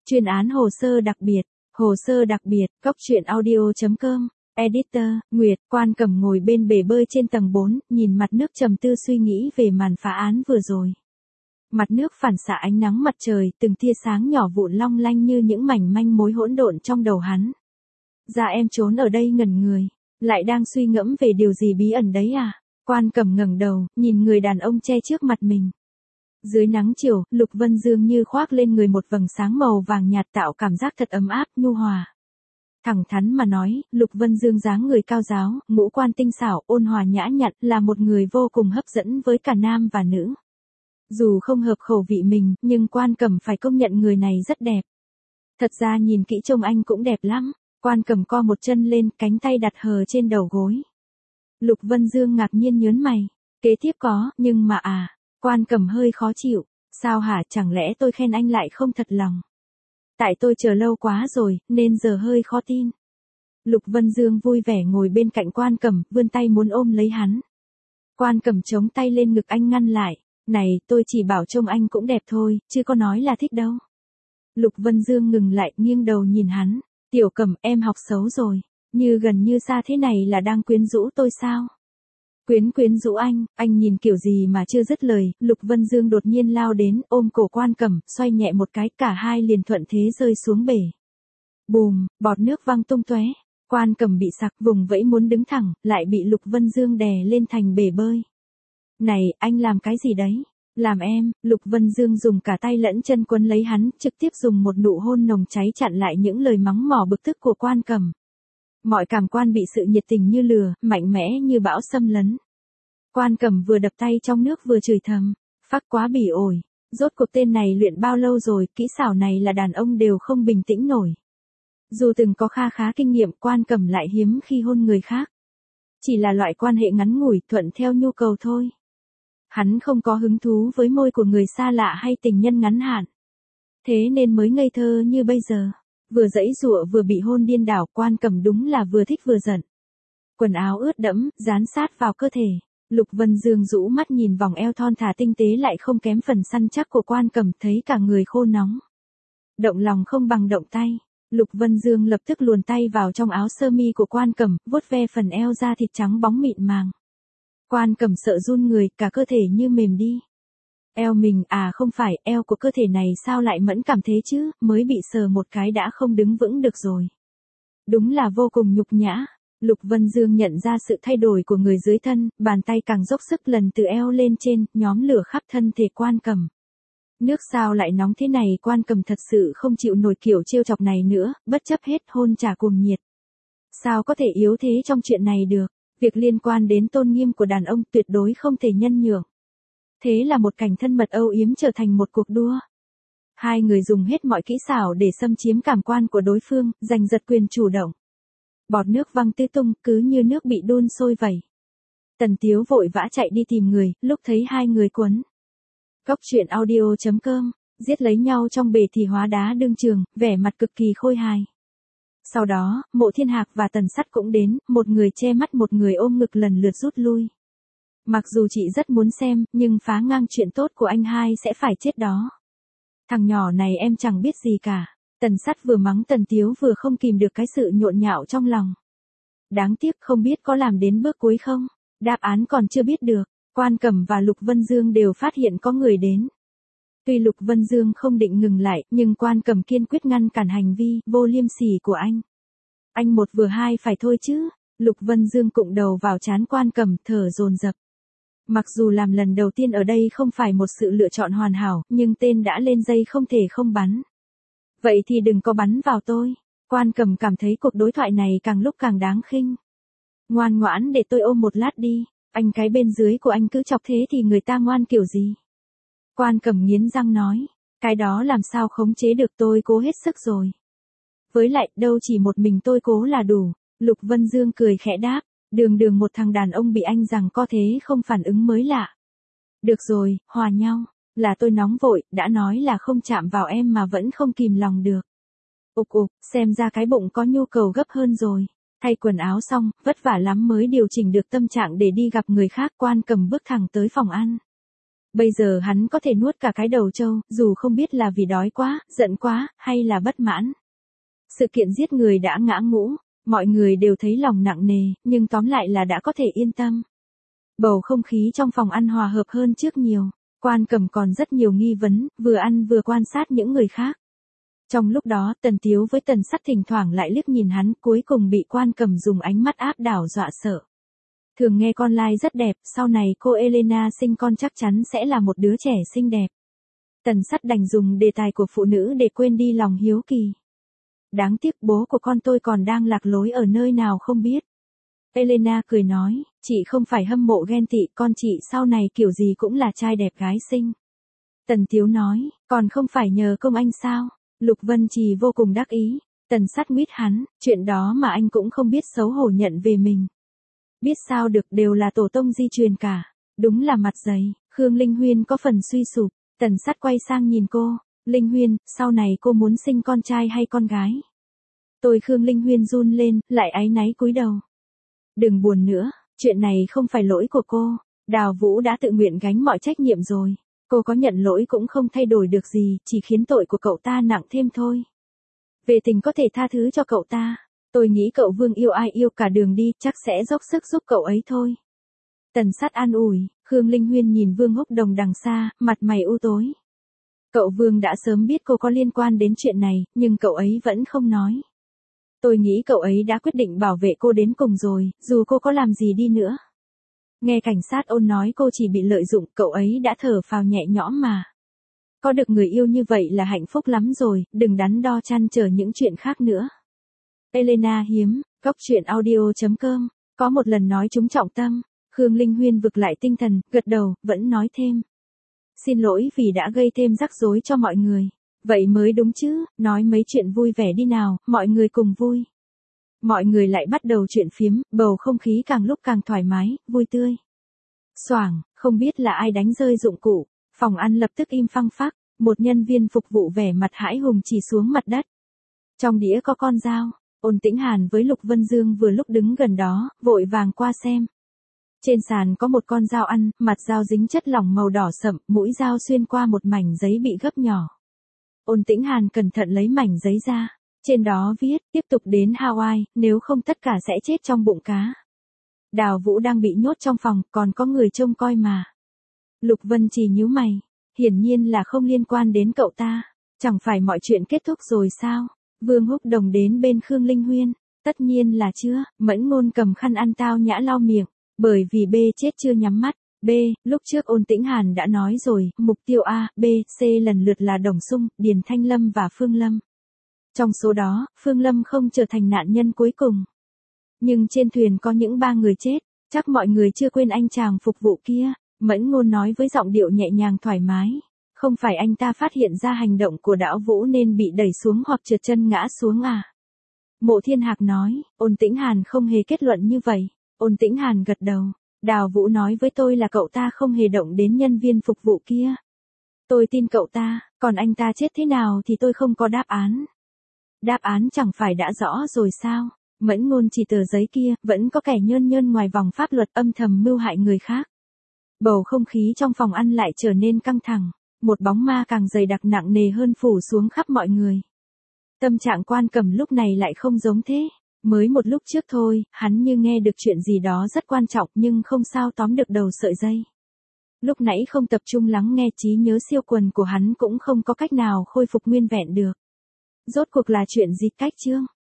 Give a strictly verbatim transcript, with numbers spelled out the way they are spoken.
Chuyên án hồ sơ đặc biệt, hồ sơ đặc biệt, cốc truyện audio chấm com, editor, Nguyệt, Quan Cẩm ngồi bên bể bơi trên tầng bốn, nhìn mặt nước trầm tư suy nghĩ về màn phá án vừa rồi. Mặt nước phản xạ ánh nắng mặt trời, từng tia sáng nhỏ vụn long lanh như những mảnh manh mối hỗn độn trong đầu hắn. Dạ em trốn ở đây ngẩn người, lại đang suy ngẫm về điều gì bí ẩn đấy à? Quan Cẩm ngẩng đầu, nhìn người đàn ông che trước mặt mình. Dưới nắng chiều, Lục Vân Dương như khoác lên người một vầng sáng màu vàng nhạt tạo cảm giác thật ấm áp, nhu hòa. Thẳng thắn mà nói, Lục Vân Dương dáng người cao giáo, ngũ quan tinh xảo, ôn hòa nhã nhặn, là một người vô cùng hấp dẫn với cả nam và nữ. Dù không hợp khẩu vị mình, nhưng Quan Cẩm phải công nhận người này rất đẹp. Thật ra nhìn kỹ trông anh cũng đẹp lắm. Quan Cẩm co một chân lên, cánh tay đặt hờ trên đầu gối. Lục Vân Dương ngạc nhiên nhớn mày. Kế tiếp có, nhưng mà à, Quan Cẩm hơi khó chịu. Sao hả, chẳng lẽ tôi khen anh lại không thật lòng? Tại tôi chờ lâu quá rồi, nên giờ hơi khó tin. Lục Vân Dương vui vẻ ngồi bên cạnh Quan Cẩm, vươn tay muốn ôm lấy hắn. Quan Cẩm chống tay lên ngực anh ngăn lại. Này, tôi chỉ bảo trông anh cũng đẹp thôi, chứ có nói là thích đâu. Lục Vân Dương ngừng lại, nghiêng đầu nhìn hắn. Tiểu Cẩm, em học xấu rồi, như gần như xa thế này là đang quyến rũ tôi sao? Quyến quyến rũ anh, anh nhìn kiểu gì mà chưa dứt lời, Lục Vân Dương đột nhiên lao đến, ôm cổ Quan Cẩm, xoay nhẹ một cái, cả hai liền thuận thế rơi xuống bể. Bùm, bọt nước văng tung tóe. Quan Cẩm bị sặc, vùng vẫy muốn đứng thẳng, lại bị Lục Vân Dương đè lên thành bể bơi. Này, anh làm cái gì đấy? Làm em, Lục Vân Dương dùng cả tay lẫn chân quấn lấy hắn, trực tiếp dùng một nụ hôn nồng cháy chặn lại những lời mắng mỏ bực tức của Quan Cẩm. Mọi cảm quan bị sự nhiệt tình như lửa, mạnh mẽ như bão xâm lấn. Quan Cẩm vừa đập tay trong nước vừa chửi thầm, phắc quá bỉ ổi, rốt cuộc tên này luyện bao lâu rồi, kỹ xảo này là đàn ông đều không bình tĩnh nổi. Dù từng có kha khá kinh nghiệm, Quan Cẩm lại hiếm khi hôn người khác. Chỉ là loại quan hệ ngắn ngủi, thuận theo nhu cầu thôi. Hắn không có hứng thú với môi của người xa lạ hay tình nhân ngắn hạn. Thế nên mới ngây thơ như bây giờ. Vừa giãy giụa vừa bị hôn điên đảo, Quan Cẩm đúng là vừa thích vừa giận. Quần áo ướt đẫm, dán sát vào cơ thể. Lục Vân Dương rũ mắt nhìn vòng eo thon thả tinh tế lại không kém phần săn chắc của Quan Cẩm, thấy cả người khô nóng. Động lòng không bằng động tay. Lục Vân Dương lập tức luồn tay vào trong áo sơ mi của Quan Cẩm, vuốt ve phần eo da thịt trắng bóng mịn màng. Quan Cẩm sợ run người, cả cơ thể như mềm đi. Eo mình, à không phải, eo của cơ thể này sao lại mẫn cảm thế chứ, mới bị sờ một cái đã không đứng vững được rồi. Đúng là vô cùng nhục nhã. Lục Vân Dương nhận ra sự thay đổi của người dưới thân, bàn tay càng dốc sức lần từ eo lên trên, nhóm lửa khắp thân thể Quan Cẩm. Nước sao lại nóng thế này, Quan Cẩm thật sự không chịu nổi kiểu trêu chọc này nữa, bất chấp hết hôn trả cuồng nhiệt. Sao có thể yếu thế trong chuyện này được? Việc liên quan đến tôn nghiêm của đàn ông tuyệt đối không thể nhân nhượng. Thế là một cảnh thân mật âu yếm trở thành một cuộc đua. Hai người dùng hết mọi kỹ xảo để xâm chiếm cảm quan của đối phương, giành giật quyền chủ động. Bọt nước văng tứ tung, cứ như nước bị đun sôi vậy. Tần Tiếu vội vã chạy đi tìm người, lúc thấy hai người quấn. Cốc truyện audio chấm com, giết lấy nhau trong bể thì hóa đá đương trường, vẻ mặt cực kỳ khôi hài. Sau đó, Mộ Thiên Hạc và Tần Sắt cũng đến, một người che mắt một người ôm ngực lần lượt rút lui. Mặc dù chị rất muốn xem, nhưng phá ngang chuyện tốt của anh hai sẽ phải chết đó. Thằng nhỏ này em chẳng biết gì cả. Tần Sắt vừa mắng Tần Tiếu vừa không kìm được cái sự nhộn nhạo trong lòng. Đáng tiếc không biết có làm đến bước cuối không? Đáp án còn chưa biết được. Quan Cẩm và Lục Vân Dương đều phát hiện có người đến. Tuy Lục Vân Dương không định ngừng lại, nhưng Quan Cẩm kiên quyết ngăn cản hành vi vô liêm sỉ của anh. Anh một vừa hai phải thôi chứ. Lục Vân Dương cụng đầu vào trán Quan Cẩm, thở dồn dập. Mặc dù làm lần đầu tiên ở đây không phải một sự lựa chọn hoàn hảo, nhưng tên đã lên dây không thể không bắn. Vậy thì đừng có bắn vào tôi. Quan Cẩm cảm thấy cuộc đối thoại này càng lúc càng đáng khinh. Ngoan ngoãn để tôi ôm một lát đi. Anh cái bên dưới của anh cứ chọc thế thì người ta ngoan kiểu gì? Quan Cẩm nghiến răng nói. Cái đó làm sao khống chế được, tôi cố hết sức rồi. Với lại, đâu chỉ một mình tôi cố là đủ. Lục Vân Dương cười khẽ đáp. Đường đường một thằng đàn ông bị anh rằng có thế không phản ứng mới lạ. Được rồi, hòa nhau. Là tôi nóng vội, đã nói là không chạm vào em mà vẫn không kìm lòng được. Ục ục, xem ra cái bụng có nhu cầu gấp hơn rồi. Thay quần áo xong, vất vả lắm mới điều chỉnh được tâm trạng để đi gặp người khác. Quan Cẩm bước thẳng tới phòng ăn. Bây giờ hắn có thể nuốt cả cái đầu trâu, dù không biết là vì đói quá, giận quá, hay là bất mãn. Sự kiện giết người đã ngã ngũ, mọi người đều thấy lòng nặng nề, nhưng tóm lại là đã có thể yên tâm. Bầu không khí trong phòng ăn hòa hợp hơn trước nhiều. Quan Cẩm còn rất nhiều nghi vấn, vừa ăn vừa quan sát những người khác. Trong lúc đó, Tần Tiếu với Tần Sắt thỉnh thoảng lại liếc nhìn hắn, cuối cùng bị Quan Cẩm dùng ánh mắt áp đảo dọa sợ. Thường nghe con lai rất đẹp, sau này cô Elena sinh con chắc chắn sẽ là một đứa trẻ xinh đẹp. Tần Sắt đành dùng đề tài của phụ nữ để quên đi lòng hiếu kỳ. Đáng tiếc bố của con tôi còn đang lạc lối ở nơi nào không biết. Elena cười nói, chị không phải hâm mộ ghen tị, con chị sau này kiểu gì cũng là trai đẹp gái xinh. Tần Tiếu nói, còn không phải nhờ công anh sao? Lục Vân Trì vô cùng đắc ý. Tần Sắt nguyết hắn, chuyện đó mà anh cũng không biết xấu hổ nhận về mình. Biết sao được, đều là tổ tông di truyền cả. Đúng là mặt dày. Khương Linh Huyên có phần suy sụp. Tần Sắt quay sang nhìn cô. Linh Huyên, sau này cô muốn sinh con trai hay con gái? Tôi Khương Linh Huyên run lên, lại áy náy cúi đầu. Đừng buồn nữa, chuyện này không phải lỗi của cô. Đào Vũ đã tự nguyện gánh mọi trách nhiệm rồi. Cô có nhận lỗi cũng không thay đổi được gì, chỉ khiến tội của cậu ta nặng thêm thôi. Về tình có thể tha thứ cho cậu ta. Tôi nghĩ cậu Vương yêu ai yêu cả đường đi, chắc sẽ dốc sức giúp cậu ấy thôi. Tần Sắt an ủi. Khương Linh Huyên nhìn Vương Húc Đồng đằng xa, mặt mày u tối. Cậu Vương đã sớm biết cô có liên quan đến chuyện này, nhưng cậu ấy vẫn không nói. Tôi nghĩ cậu ấy đã quyết định bảo vệ cô đến cùng rồi, dù cô có làm gì đi nữa. Nghe cảnh sát ôn nói cô chỉ bị lợi dụng, cậu ấy đã thở phào nhẹ nhõm mà. Có được người yêu như vậy là hạnh phúc lắm rồi, đừng đắn đo chăn trở những chuyện khác nữa. Elena Hiếm, Cóc Truyện Audio chấm com, có một lần nói trúng trọng tâm. Khương Linh Huyên vực lại tinh thần, gật đầu, vẫn nói thêm. Xin lỗi vì đã gây thêm rắc rối cho mọi người. Vậy mới đúng chứ, nói mấy chuyện vui vẻ đi nào, mọi người cùng vui. Mọi người lại bắt đầu chuyện phiếm, bầu không khí càng lúc càng thoải mái, vui tươi. Xoảng, không biết là ai đánh rơi dụng cụ, phòng ăn lập tức im phăng phắc, một nhân viên phục vụ vẻ mặt hãi hùng chỉ xuống mặt đất. Trong đĩa có con dao, Ôn Tĩnh Hàn với Lục Vân Dương vừa lúc đứng gần đó, vội vàng qua xem. Trên sàn có một con dao ăn, mặt dao dính chất lỏng màu đỏ sậm, mũi dao xuyên qua một mảnh giấy bị gấp nhỏ. Ôn Tĩnh Hàn cẩn thận lấy mảnh giấy ra, trên đó viết, tiếp tục đến Hawaii, nếu không tất cả sẽ chết trong bụng cá. Đào Vũ đang bị nhốt trong phòng, còn có người trông coi mà. Lục Vân Trì nhíu mày, hiển nhiên là không liên quan đến cậu ta, chẳng phải mọi chuyện kết thúc rồi sao? Vương Húc Đồng đến bên Khương Linh Huyên, tất nhiên là chưa. Mẫn Ngôn cầm khăn ăn tao nhã lau miệng, bởi vì B chết chưa nhắm mắt. B, lúc trước Ôn Tĩnh Hàn đã nói rồi, mục tiêu A, B, C lần lượt là Đồng Sung, Điền Thanh Lâm và Phương Lâm. Trong số đó, Phương Lâm không trở thành nạn nhân cuối cùng. Nhưng trên thuyền có những ba người chết, chắc mọi người chưa quên anh chàng phục vụ kia. Mẫn Ngôn nói với giọng điệu nhẹ nhàng thoải mái. Không phải anh ta phát hiện ra hành động của Đão Vũ nên bị đẩy xuống hoặc trượt chân ngã xuống à? Mộ Thiên Hạc nói, Ôn Tĩnh Hàn không hề kết luận như vậy. Ôn Tĩnh Hàn gật đầu. Đào Vũ nói với tôi là cậu ta không hề động đến nhân viên phục vụ kia. Tôi tin cậu ta, còn anh ta chết thế nào thì tôi không có đáp án. Đáp án chẳng phải đã rõ rồi sao? Mẫn Ngôn chỉ tờ giấy kia, vẫn có kẻ nhơn nhơn ngoài vòng pháp luật âm thầm mưu hại người khác. Bầu không khí trong phòng ăn lại trở nên căng thẳng, một bóng ma càng dày đặc nặng nề hơn phủ xuống khắp mọi người. Tâm trạng Quan Cẩm lúc này lại không giống thế. Mới một lúc trước thôi, hắn như nghe được chuyện gì đó rất quan trọng nhưng không sao tóm được đầu sợi dây. Lúc nãy không tập trung lắng nghe, trí nhớ siêu quần của hắn cũng không có cách nào khôi phục nguyên vẹn được. Rốt cuộc là chuyện gì cách chương?